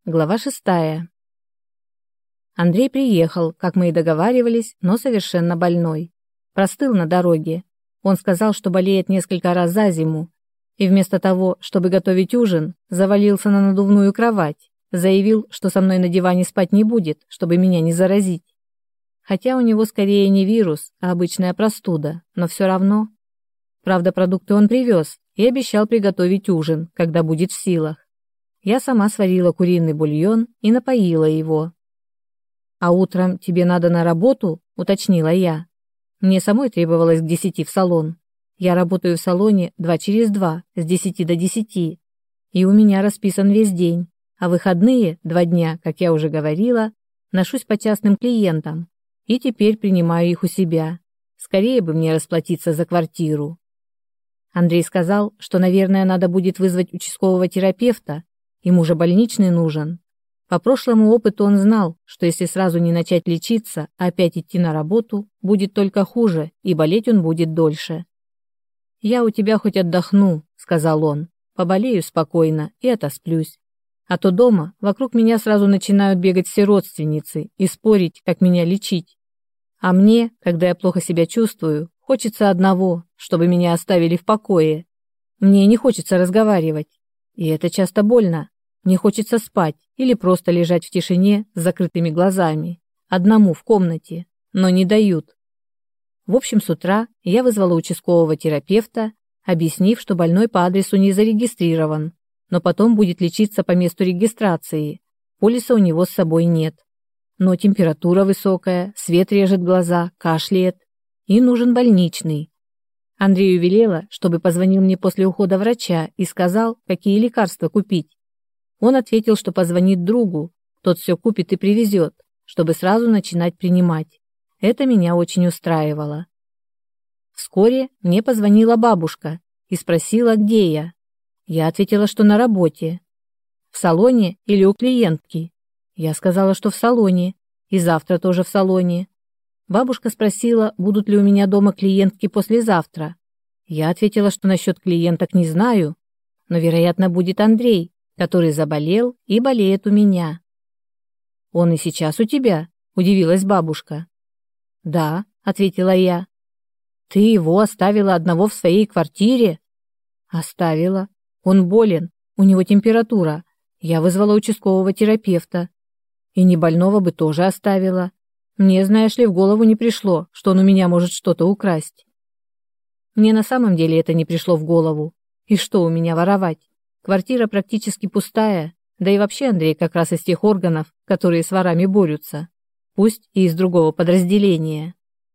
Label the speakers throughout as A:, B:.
A: Глава 6. Андрей приехал, как мы и договаривались, но совершенно больной. Простыл на дороге. Он сказал, что болеет несколько раз за зиму, и вместо того, чтобы готовить ужин, завалился на надувную кровать, заявил, что со мной на диване спать не будет, чтобы меня не заразить. Хотя у него скорее не вирус, а обычная простуда, но все равно. Правда, продукты он привез и обещал приготовить ужин, когда будет в силах. Я сама сварила куриный бульон и напоила его. «А утром тебе надо на работу?» – уточнила я. Мне самой требовалось к 10 в салон. Я работаю в салоне 2 через 2, с 10 до 10. И у меня расписан весь день. А выходные, 2 дня, как я уже говорила, ношусь по частным клиентам. И теперь принимаю их у себя. Скорее бы мне расплатиться за квартиру. Андрей сказал, что, наверное, надо будет вызвать участкового терапевта. Ему же больничный нужен. По прошлому опыту он знал, что если сразу не начать лечиться, а опять идти на работу, будет только хуже, и болеть он будет дольше. «Я у тебя хоть отдохну», — сказал он, — «поболею спокойно и отосплюсь. А то дома вокруг меня сразу начинают бегать все родственницы и спорить, как меня лечить. А мне, когда я плохо себя чувствую, хочется одного, чтобы меня оставили в покое. Мне не хочется разговаривать. И это часто больно. Мне хочется спать или просто лежать в тишине с закрытыми глазами, одному в комнате, но не дают. В общем, с утра я вызвала участкового терапевта, объяснив, что больной по адресу не зарегистрирован, но потом будет лечиться по месту регистрации. Полиса у него с собой нет. Но температура высокая, свет режет глаза, кашляет. И нужен больничный. Андрею велела, чтобы позвонил мне после ухода врача и сказал, какие лекарства купить. Он ответил, что позвонит другу, тот все купит и привезет, чтобы сразу начинать принимать. Это меня очень устраивало. Вскоре мне позвонила бабушка и спросила, где я. Я ответила, что на работе. В салоне или у клиентки? Я сказала, что в салоне, и завтра тоже в салоне. Бабушка спросила, будут ли у меня дома клиентки послезавтра. Я ответила, что насчет клиенток не знаю, но, вероятно, будет Андрей, который заболел и болеет у меня. «Он и сейчас у тебя?» – удивилась бабушка. «Да», – ответила я. «Ты его оставила одного в своей квартире?» «Оставила. Он болен, у него температура. Я вызвала участкового терапевта. И не больного бы тоже оставила. Мне, знаешь ли, в голову не пришло, что он у меня может что-то украсть». Мне на самом деле это не пришло в голову. И что у меня воровать? Квартира практически пустая, да и вообще Андрей как раз из тех органов, которые с ворами борются. Пусть и из другого подразделения.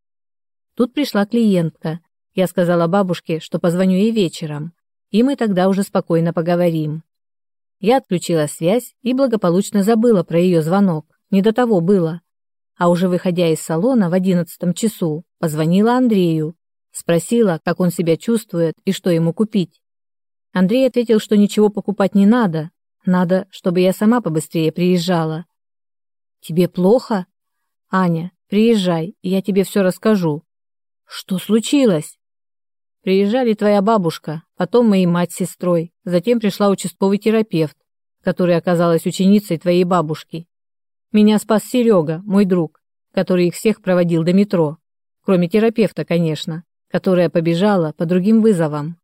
A: Тут пришла клиентка. Я сказала бабушке, что позвоню ей вечером, и мы тогда уже спокойно поговорим. Я отключила связь и благополучно забыла про ее звонок. Не до того было. А уже выходя из салона в 11 часу, позвонила Андрею. Спросила, как он себя чувствует и что ему купить. Андрей ответил, что ничего покупать не надо. Надо, чтобы я сама побыстрее приезжала. «Тебе плохо?» «Аня, приезжай, и я тебе все расскажу». «Что случилось?» «Приезжали твоя бабушка, потом моя мать с сестрой, затем пришла участковый терапевт, который оказалась ученицей твоей бабушки. Меня спас Серега, мой друг, который их всех проводил до метро, кроме терапевта, конечно, которая побежала по другим вызовам».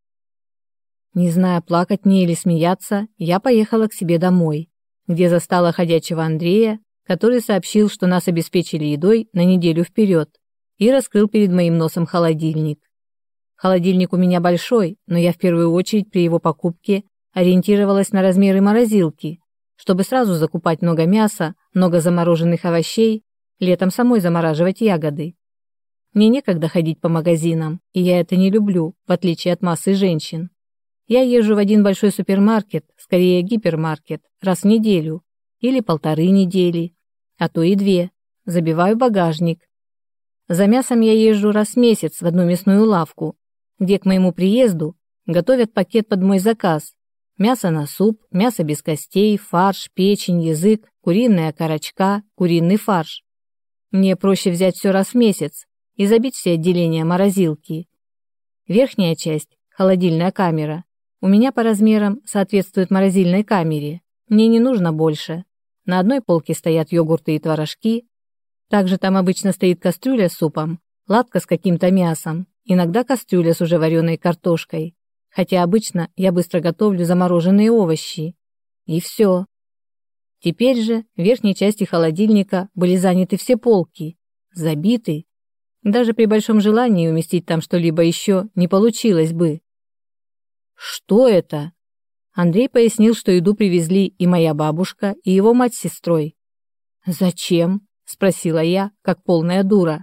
A: Не зная, плакать мне или смеяться, я поехала к себе домой, где застала ходячего Андрея, который сообщил, что нас обеспечили едой на неделю вперед, и раскрыл перед моим носом холодильник. Холодильник у меня большой, но я в первую очередь при его покупке ориентировалась на размеры морозилки, чтобы сразу закупать много мяса, много замороженных овощей, летом самой замораживать ягоды. Мне некогда ходить по магазинам, и я это не люблю, в отличие от массы женщин. Я езжу в один большой супермаркет, скорее гипермаркет, раз в неделю или 1,5 недели, а то и 2. Забиваю багажник. За мясом я езжу раз в месяц в одну мясную лавку, где к моему приезду готовят пакет под мой заказ. Мясо на суп, мясо без костей, фарш, печень, язык, куриная окорочка, куриный фарш. Мне проще взять все раз в месяц и забить все отделения морозилки. Верхняя часть, холодильная камера, у меня по размерам соответствует морозильной камере. Мне не нужно больше. На одной полке стоят йогурты и творожки. Также там обычно стоит кастрюля с супом, латка с каким-то мясом, иногда кастрюля с уже вареной картошкой. Хотя обычно я быстро готовлю замороженные овощи. И все. Теперь же в верхней части холодильника были заняты все полки, забиты. Даже при большом желании уместить там что-либо еще не получилось бы. Что это? Андрей пояснил, что еду привезли и моя бабушка, и его мать с сестрой. «Зачем?» – спросила я, как полная дура.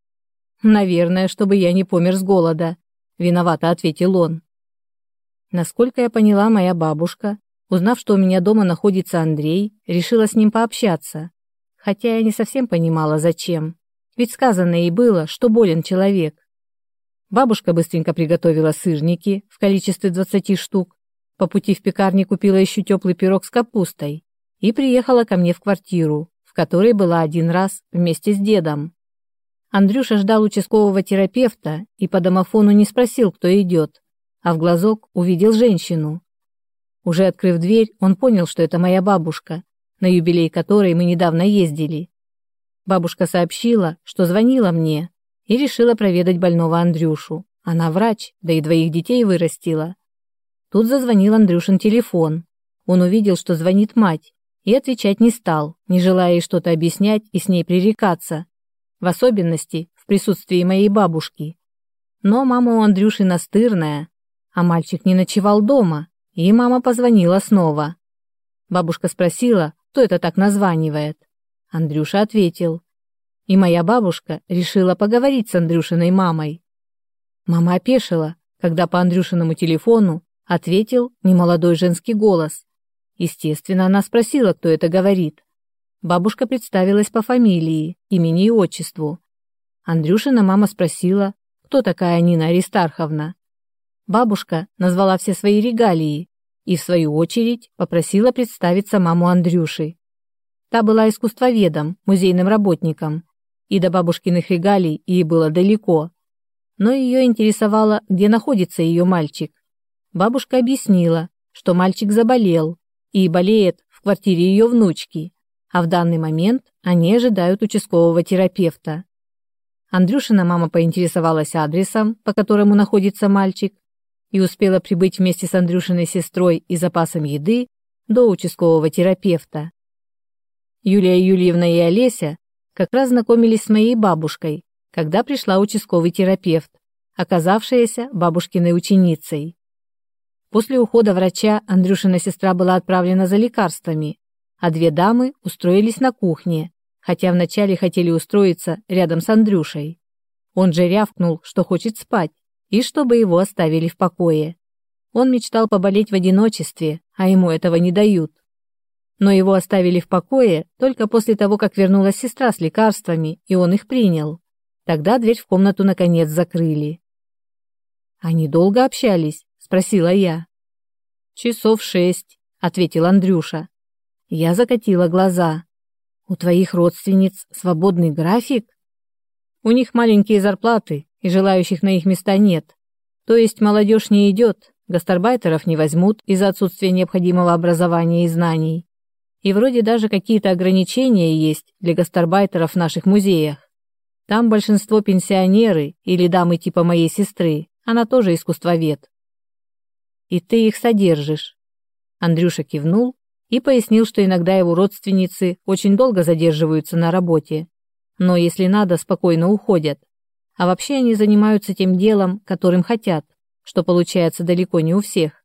A: «Наверное, чтобы я не помер с голода», – виновато ответил он. Насколько я поняла, моя бабушка, узнав, что у меня дома находится Андрей, решила с ним пообщаться. Хотя я не совсем понимала, зачем. Ведь сказано ей было, что болен человек. Бабушка быстренько приготовила сырники в количестве 20 штук, по пути в пекарне купила еще теплый пирог с капустой и приехала ко мне в квартиру, в которой была один раз вместе с дедом. Андрюша ждал участкового терапевта и по домофону не спросил, кто идет, а в глазок увидел женщину. Уже открыв дверь, он понял, что это моя бабушка, на юбилей которой мы недавно ездили. Бабушка сообщила, что звонила мне и решила проведать больного Андрюшу. Она врач, да и 2 детей вырастила. Тут зазвонил Андрюшин телефон. Он увидел, что звонит мать, и отвечать не стал, не желая ей что-то объяснять и с ней пререкаться, в особенности в присутствии моей бабушки. Но мама у Андрюши настырная, а мальчик не ночевал дома, и мама позвонила снова. Бабушка спросила, кто это так названивает. Андрюша ответил. И моя бабушка решила поговорить с Андрюшиной мамой. Мама опешила, когда по Андрюшиному телефону ответил немолодой женский голос. Естественно, она спросила, кто это говорит. Бабушка представилась по фамилии, имени и отчеству. Андрюшина мама спросила, кто такая Нина Аристарховна. Бабушка назвала все свои регалии и, в свою очередь, попросила представиться маму Андрюши. Та была искусствоведом, музейным работником, и до бабушкиных регалий ей было далеко. Но ее интересовало, где находится ее мальчик. Бабушка объяснила, что мальчик заболел и болеет в квартире ее внучки, а в данный момент они ожидают участкового терапевта. Андрюшина мама поинтересовалась адресом, по которому находится мальчик, и успела прибыть вместе с Андрюшиной сестрой и запасом еды до участкового терапевта. Юлия Юльевна и Олеся как раз знакомились с моей бабушкой, когда пришла участковый терапевт, оказавшаяся бабушкиной ученицей. После ухода врача Андрюшина сестра была отправлена за лекарствами, а 2 дамы устроились на кухне, хотя вначале хотели устроиться рядом с Андрюшей. Он же рявкнул, что хочет спать, и чтобы его оставили в покое. Он мечтал поболеть в одиночестве, а ему этого не дают. Но его оставили в покое только после того, как вернулась сестра с лекарствами, и он их принял. Тогда дверь в комнату наконец закрыли. «Они долго общались?» – спросила я. «Часов 6», – ответил Андрюша. Я закатила глаза. «У твоих родственниц свободный график?» «У них маленькие зарплаты, и желающих на их места нет. То есть молодежь не идет, гастарбайтеров не возьмут из-за отсутствия необходимого образования и знаний. И вроде даже какие-то ограничения есть для гастарбайтеров в наших музеях. Там большинство пенсионеры или дамы типа моей сестры, она тоже искусствовед». «И ты их содержишь?» Андрюша кивнул и пояснил, что иногда его родственницы очень долго задерживаются на работе, но если надо, спокойно уходят. А вообще они занимаются тем делом, которым хотят, что получается далеко не у всех.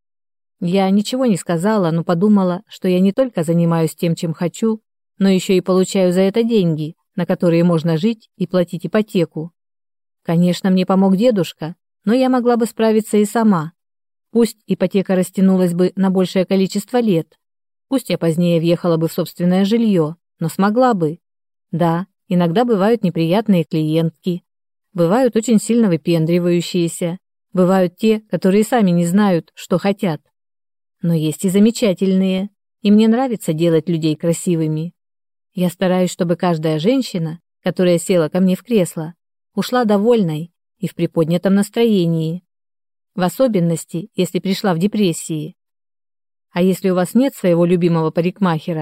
A: Я ничего не сказала, но подумала, что я не только занимаюсь тем, чем хочу, но еще и получаю за это деньги, на которые можно жить и платить ипотеку. Конечно, мне помог дедушка, но я могла бы справиться и сама. Пусть ипотека растянулась бы на большее количество лет, пусть я позднее въехала бы в собственное жилье, но смогла бы. Да, иногда бывают неприятные клиентки, бывают очень сильно выпендривающиеся, бывают те, которые сами не знают, что хотят. Но есть и замечательные, и мне нравится делать людей красивыми. Я стараюсь, чтобы каждая женщина, которая села ко мне в кресло, ушла довольной и в приподнятом настроении. В особенности, если пришла в депрессии. А если у вас нет своего любимого парикмахера,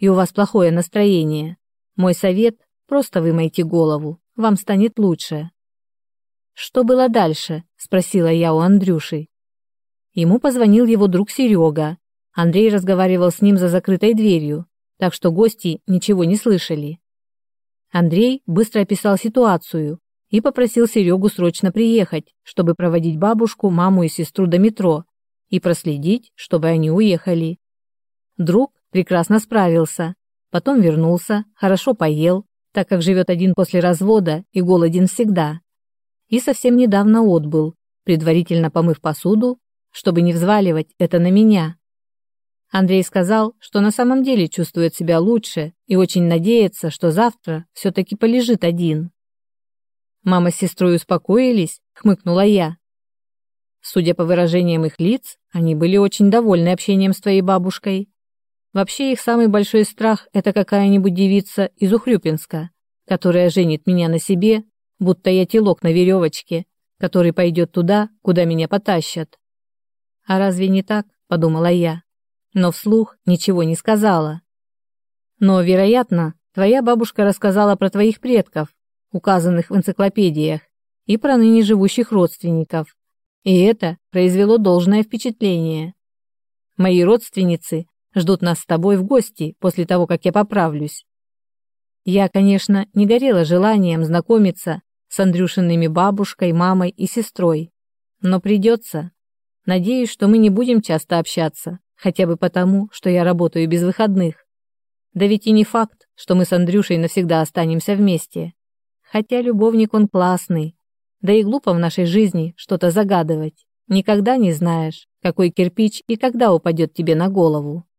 A: и у вас плохое настроение. Мой совет – просто вымойте голову, вам станет лучше». «Что было дальше?» – спросила я у Андрюши. Ему позвонил его друг Серега. Андрей разговаривал с ним за закрытой дверью, так что гости ничего не слышали. Андрей быстро описал ситуацию и попросил Серегу срочно приехать, чтобы проводить бабушку, маму и сестру до метро и проследить, чтобы они уехали. Друг прекрасно справился, потом вернулся, хорошо поел, так как живет один после развода и голоден всегда. И совсем недавно отбыл, предварительно помыв посуду, чтобы не взваливать это на меня. Андрей сказал, что на самом деле чувствует себя лучше и очень надеется, что завтра все-таки полежит один. «Мама с сестрой успокоились?» — хмыкнула я. Судя по выражениям их лиц, они были очень довольны общением с твоей бабушкой. Вообще их самый большой страх – это какая-нибудь девица из Ухрюпинска, которая женит меня на себе, будто я телок на веревочке, который пойдет туда, куда меня потащат. «А разве не так?» – подумала я, но вслух ничего не сказала. «Но, вероятно, твоя бабушка рассказала про твоих предков, указанных в энциклопедиях, и про ныне живущих родственников, и это произвело должное впечатление. Мои родственницы ждут нас с тобой в гости после того, как я поправлюсь». Я, конечно, не горела желанием знакомиться с Андрюшиными бабушкой, мамой и сестрой, но придется. Надеюсь, что мы не будем часто общаться, хотя бы потому, что я работаю без выходных. Да ведь и не факт, что мы с Андрюшей навсегда останемся вместе. Хотя любовник он классный, да и глупо в нашей жизни что-то загадывать. Никогда не знаешь, какой кирпич и когда упадет тебе на голову.